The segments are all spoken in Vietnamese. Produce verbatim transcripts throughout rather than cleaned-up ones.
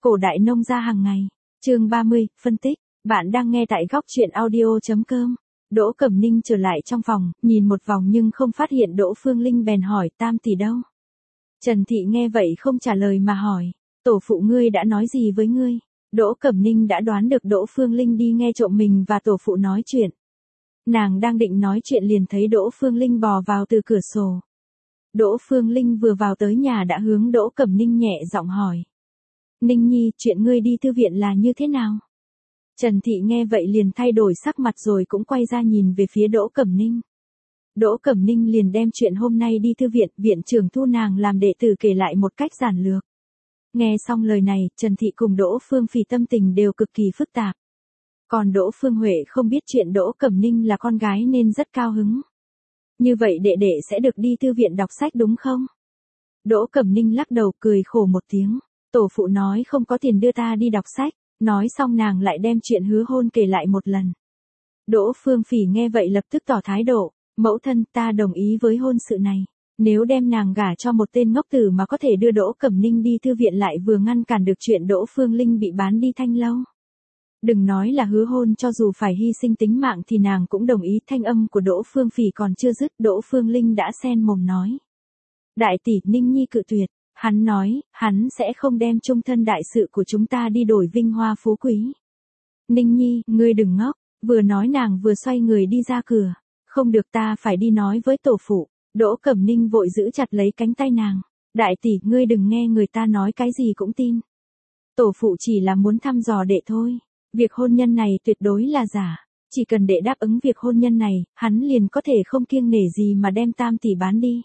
Cổ đại nông gia hàng ngày. Chương ba mươi, phân tích. Bạn đang nghe tại góc truyện audio.com. Đỗ Cẩm Ninh trở lại trong phòng, nhìn một vòng nhưng không phát hiện Đỗ Phương Linh bèn hỏi Tam tỷ đâu. Trần Thị nghe vậy không trả lời mà hỏi, tổ phụ ngươi đã nói gì với ngươi? Đỗ Cẩm Ninh đã đoán được Đỗ Phương Linh đi nghe trộm mình và tổ phụ nói chuyện. Nàng đang định nói chuyện liền thấy Đỗ Phương Linh bò vào từ cửa sổ. Đỗ Phương Linh vừa vào tới nhà đã hướng Đỗ Cẩm Ninh nhẹ giọng hỏi. Ninh Nhi, chuyện ngươi đi thư viện là như thế nào? Trần Thị nghe vậy liền thay đổi sắc mặt rồi cũng quay ra nhìn về phía Đỗ Cẩm Ninh. Đỗ Cẩm Ninh liền đem chuyện hôm nay đi thư viện, viện trưởng thu nàng làm đệ tử kể lại một cách giản lược. Nghe xong lời này, Trần Thị cùng Đỗ Phương Phì tâm tình đều cực kỳ phức tạp. Còn Đỗ Phương Huệ không biết chuyện Đỗ Cẩm Ninh là con gái nên rất cao hứng. Như vậy đệ đệ sẽ được đi thư viện đọc sách đúng không? Đỗ Cẩm Ninh lắc đầu cười khổ một tiếng. Tổ phụ nói không có tiền đưa ta đi đọc sách. Nói xong nàng lại đem chuyện hứa hôn kể lại một lần. Đỗ Phương Phì nghe vậy lập tức tỏ thái độ. Mẫu thân, ta đồng ý với hôn sự này. Nếu đem nàng gả cho một tên ngốc tử mà có thể đưa Đỗ Cẩm Ninh đi thư viện lại vừa ngăn cản được chuyện Đỗ Phương Linh bị bán đi Thanh Lâu. Đừng nói là hứa hôn, cho dù phải hy sinh tính mạng thì nàng cũng đồng ý. Thanh âm của Đỗ Phương Phì còn chưa dứt, Đỗ Phương Linh đã xen mồm nói. Đại tỷ, Ninh Nhi cự tuyệt. Hắn nói, hắn sẽ không đem chung thân đại sự của chúng ta đi đổi vinh hoa phú quý. Ninh Nhi, ngươi đừng ngốc. Vừa nói nàng vừa xoay người đi ra cửa. Không được, ta phải đi nói với tổ phụ. Đỗ Cẩm Ninh vội giữ chặt lấy cánh tay nàng. Đại tỷ, ngươi đừng nghe người ta nói cái gì cũng tin. Tổ phụ chỉ là muốn thăm dò đệ thôi. Việc hôn nhân này tuyệt đối là giả. Chỉ cần đệ đáp ứng việc hôn nhân này, hắn liền có thể không kiêng nể gì mà đem Tam tỷ bán đi.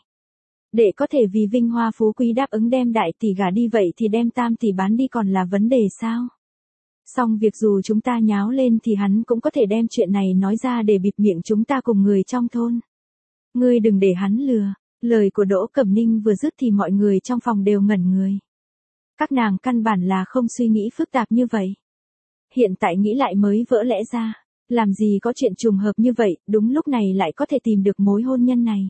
Đệ có thể vì vinh hoa phú quý đáp ứng đem đại tỷ gả đi, vậy thì đem Tam tỷ bán đi còn là vấn đề sao? Xong việc dù chúng ta nháo lên thì hắn cũng có thể đem chuyện này nói ra để bịt miệng chúng ta cùng người trong thôn. Ngươi đừng để hắn lừa. Lời của Đỗ Cẩm Ninh vừa dứt thì mọi người trong phòng đều ngẩn người. Các nàng căn bản là không suy nghĩ phức tạp như vậy. Hiện tại nghĩ lại mới vỡ lẽ ra. Làm gì có chuyện trùng hợp như vậy, đúng lúc này lại có thể tìm được mối hôn nhân này.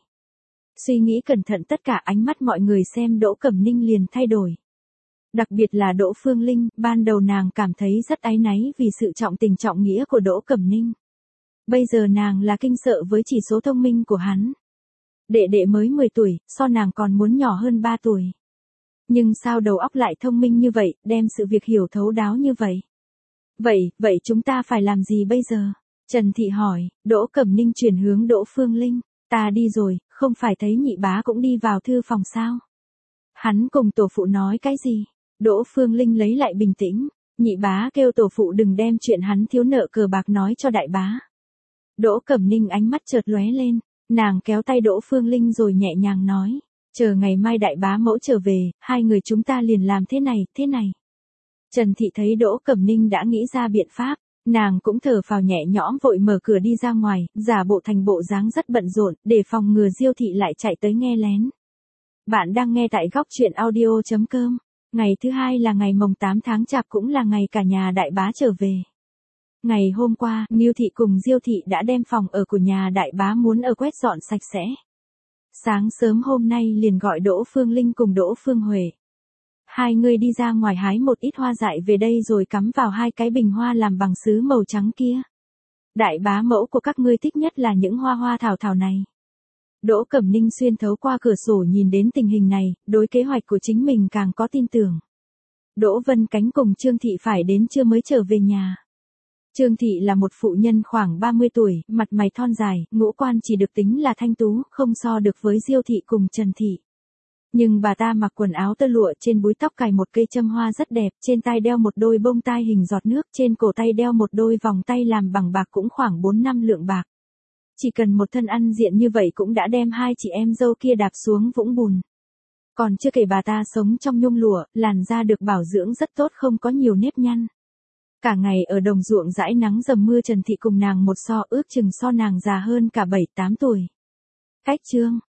Suy nghĩ cẩn thận tất cả ánh mắt mọi người xem Đỗ Cẩm Ninh liền thay đổi. Đặc biệt là Đỗ Phương Linh, ban đầu nàng cảm thấy rất áy náy vì sự trọng tình trọng nghĩa của Đỗ Cẩm Ninh. Bây giờ nàng là kinh sợ với chỉ số thông minh của hắn. Đệ đệ mới mười tuổi, so nàng còn muốn nhỏ hơn ba tuổi. Nhưng sao đầu óc lại thông minh như vậy, đem sự việc hiểu thấu đáo như vậy? Vậy, vậy chúng ta phải làm gì bây giờ? Trần Thị hỏi. Đỗ Cẩm Ninh chuyển hướng Đỗ Phương Linh. Ta đi rồi, không phải thấy nhị bá cũng đi vào thư phòng sao? Hắn cùng tổ phụ nói cái gì? Đỗ Phương Linh lấy lại bình tĩnh. Nhị bá kêu tổ phụ đừng đem chuyện hắn thiếu nợ cờ bạc nói cho đại bá. Đỗ Cẩm Ninh ánh mắt chợt lóe lên. Nàng kéo tay Đỗ Phương Linh rồi nhẹ nhàng nói. Chờ ngày mai đại bá mẫu trở về, hai người chúng ta liền làm thế này, thế này. Trần Thị thấy Đỗ Cẩm Ninh đã nghĩ ra biện pháp. Nàng cũng thở phào nhẹ nhõm vội mở cửa đi ra ngoài, giả bộ thành bộ dáng rất bận rộn, để phòng ngừa Diêu Thị lại chạy tới nghe lén. Bạn đang nghe tại góc truyện audio.com. Ngày thứ hai là ngày mồng tám tháng Chạp, cũng là ngày cả nhà đại bá trở về. Ngày hôm qua, Ngưu Thị cùng Diêu Thị đã đem phòng ở của nhà đại bá muốn ở quét dọn sạch sẽ. Sáng sớm hôm nay liền gọi Đỗ Phương Linh cùng Đỗ Phương Huệ. Hai người đi ra ngoài hái một ít hoa dại về đây rồi cắm vào hai cái bình hoa làm bằng sứ màu trắng kia. Đại bá mẫu của các ngươi thích nhất là những hoa hoa thảo thảo này. Đỗ Cẩm Ninh xuyên thấu qua cửa sổ nhìn đến tình hình này, đối kế hoạch của chính mình càng có tin tưởng. Đỗ Vân Cánh cùng Trương Thị phải đến trưa mới trở về nhà. Trương Thị là một phụ nhân khoảng ba mươi tuổi, mặt mày thon dài, ngũ quan chỉ được tính là thanh tú, không so được với Diêu Thị cùng Trần Thị. Nhưng bà ta mặc quần áo tơ lụa, trên búi tóc cài một cây châm hoa rất đẹp, trên tai đeo một đôi bông tai hình giọt nước, trên cổ tay đeo một đôi vòng tay làm bằng bạc cũng khoảng bốn năm lượng bạc. Chỉ cần một thân ăn diện như vậy cũng đã đem hai chị em dâu kia đạp xuống vũng bùn. Còn chưa kể bà ta sống trong nhung lụa, làn da được bảo dưỡng rất tốt, không có nhiều nếp nhăn. Cả ngày ở đồng ruộng dãi nắng dầm mưa, Trần Thị cùng nàng một so, ước chừng so nàng già hơn cả bảy tám tuổi. Cách trương,